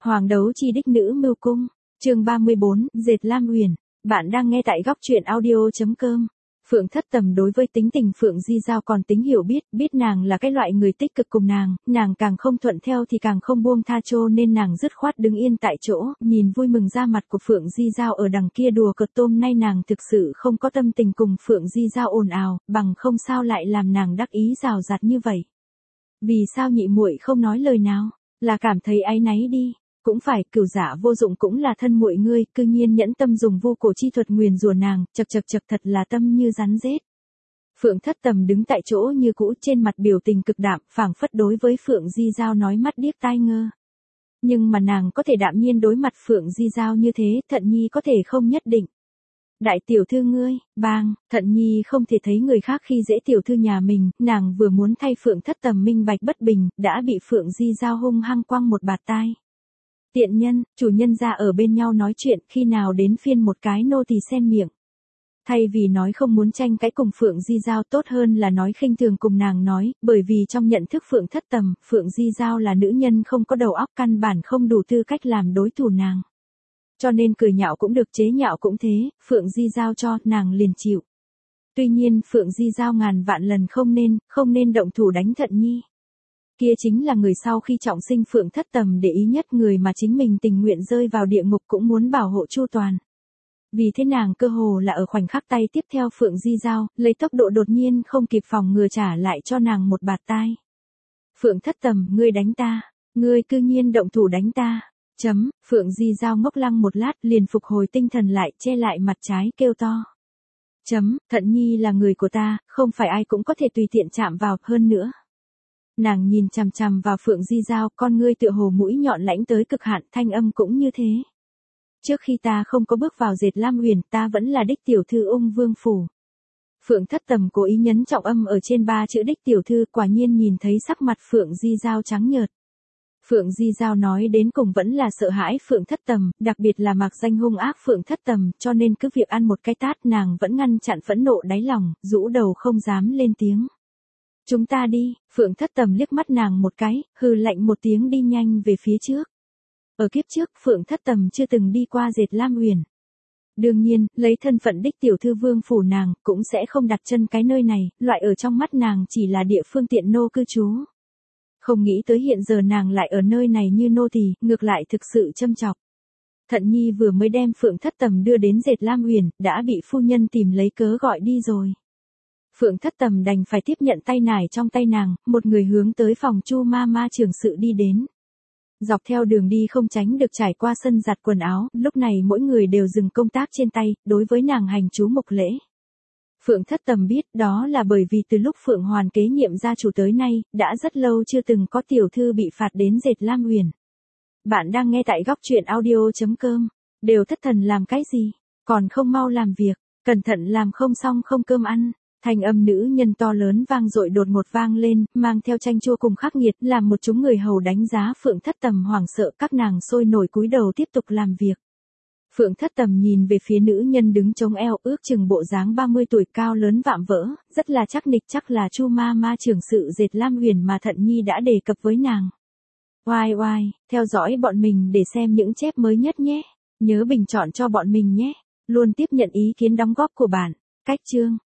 Hoàng đấu chi đích nữ mưu cung, chương 34, dệt Lam Uyển. Bạn đang nghe tại góc truyện audio.com. Phượng Thất Tầm đối với tính tình Phượng Di Giao còn tính hiểu biết nàng là cái loại người tích cực cùng nàng càng không thuận theo thì càng không buông tha, cho nên nàng dứt khoát đứng yên tại chỗ, nhìn vui mừng ra mặt của Phượng Di Giao ở đằng kia đùa cợt tôm. Nay nàng thực sự không có tâm tình cùng Phượng Di Giao ồn ào, bằng không sao lại làm nàng đắc ý rào rạt như vậy. Vì sao nhị muội không nói lời nào, là cảm thấy áy náy đi. Cũng phải, cửu giả vô dụng cũng là thân muội ngươi, cư nhiên nhẫn tâm dùng vu cổ chi thuật nguyền rủa nàng, chậc thật là tâm như rắn rết. Phượng Thất Tầm đứng tại chỗ như cũ, trên mặt biểu tình cực đạm, phảng phất đối với Phượng Di Giao nói mắt điếc tai ngơ. Nhưng mà nàng có thể đạm nhiên đối mặt Phượng Di Giao như thế, Thận Nhi có thể không nhất định. Đại tiểu thư ngươi, bang, Thận Nhi không thể thấy người khác khi dễ tiểu thư nhà mình, nàng vừa muốn thay Phượng Thất Tầm minh bạch bất bình, đã bị Phượng Di Giao hung hăng quăng một bạt tai. Tiện nhân, chủ nhân ra ở bên nhau nói chuyện, khi nào đến phiên một cái nô tỳ xen miệng. Thay vì nói không muốn tranh cãi cùng Phượng Di Giao, tốt hơn là nói khinh thường cùng nàng nói, bởi vì trong nhận thức Phượng Thất Tầm, Phượng Di Giao là nữ nhân không có đầu óc, căn bản không đủ tư cách làm đối thủ nàng. Cho nên cười nhạo cũng được, chế nhạo cũng thế, Phượng Di Giao cho, nàng liền chịu. Tuy nhiên Phượng Di Giao ngàn vạn lần không nên động thủ đánh Thận Nhi. Kia chính là người sau khi trọng sinh Phượng Thất Tầm để ý nhất, người mà chính mình tình nguyện rơi vào địa ngục cũng muốn bảo hộ chu toàn. Vì thế nàng cơ hồ là ở khoảnh khắc tay tiếp theo Phượng Di Giao, lấy tốc độ đột nhiên không kịp phòng ngừa trả lại cho nàng một bạt tai. Phượng Thất Tầm, ngươi đánh ta, ngươi cư nhiên động thủ đánh ta. Phượng Di Giao ngốc lăng một lát liền phục hồi tinh thần lại, che lại mặt trái kêu to. Thận Nhi là người của ta, không phải ai cũng có thể tùy tiện chạm vào, hơn nữa. Nàng nhìn chằm chằm vào Phượng Di Giao, con ngươi tựa hồ mũi nhọn lãnh tới cực hạn, thanh âm cũng như thế. Trước khi ta không có bước vào dệt Lam Uyển, ta vẫn là đích tiểu thư Ung Vương phủ. Phượng Thất Tầm cố ý nhấn trọng âm ở trên 3 chữ đích tiểu thư, quả nhiên nhìn thấy sắc mặt Phượng Di Giao trắng nhợt. Phượng Di Giao nói đến cùng vẫn là sợ hãi Phượng Thất Tầm, đặc biệt là mạc danh hung ác Phượng Thất Tầm, cho nên cứ việc ăn một cái tát nàng vẫn ngăn chặn phẫn nộ đáy lòng, rũ đầu không dám lên tiếng. Chúng ta đi, Phượng Thất Tầm liếc mắt nàng một cái, hừ lạnh một tiếng đi nhanh về phía trước. Ở kiếp trước, Phượng Thất Tầm chưa từng đi qua dệt Lam Uyển. Đương nhiên, lấy thân phận đích tiểu thư vương phủ nàng, cũng sẽ không đặt chân cái nơi này, loại ở trong mắt nàng chỉ là địa phương tiện nô cư trú. Không nghĩ tới hiện giờ nàng lại ở nơi này như nô tỳ, ngược lại thực sự châm chọc. Thận Nhi vừa mới đem Phượng Thất Tầm đưa đến dệt Lam Uyển, đã bị phu nhân tìm lấy cớ gọi đi rồi. Phượng Thất Tầm đành phải tiếp nhận tay nải trong tay nàng, một người hướng tới phòng Chu ma ma trưởng sự đi đến. Dọc theo đường đi không tránh được trải qua sân giặt quần áo, lúc này mỗi người đều dừng công tác trên tay, đối với nàng hành chú mục lễ. Phượng Thất Tầm biết đó là bởi vì từ lúc Phượng Hoàn kế nhiệm gia chủ tới nay, đã rất lâu chưa từng có tiểu thư bị phạt đến dệt Lam Uyển. Bạn đang nghe tại góc truyện audio.com, đều thất thần làm cái gì, còn không mau làm việc, cẩn thận làm không xong không cơm ăn. Thanh âm nữ nhân to lớn vang dội đột ngột vang lên, mang theo chanh chua cùng khắc nghiệt, làm một chúng người hầu đánh giá Phượng Thất Tầm hoảng sợ, các nàng sôi nổi cúi đầu tiếp tục làm việc. Phượng Thất Tầm nhìn về phía nữ nhân đứng chống eo, ước chừng bộ dáng 30 tuổi, cao lớn vạm vỡ, rất là chắc nịch, chắc là Chu ma ma trưởng sự dệt Lam Uyển mà Thận Nhi đã đề cập với nàng. Oai oai, theo dõi bọn mình để xem những chép mới nhất nhé, nhớ bình chọn cho bọn mình nhé, luôn tiếp nhận ý kiến đóng góp của bạn. Cách chương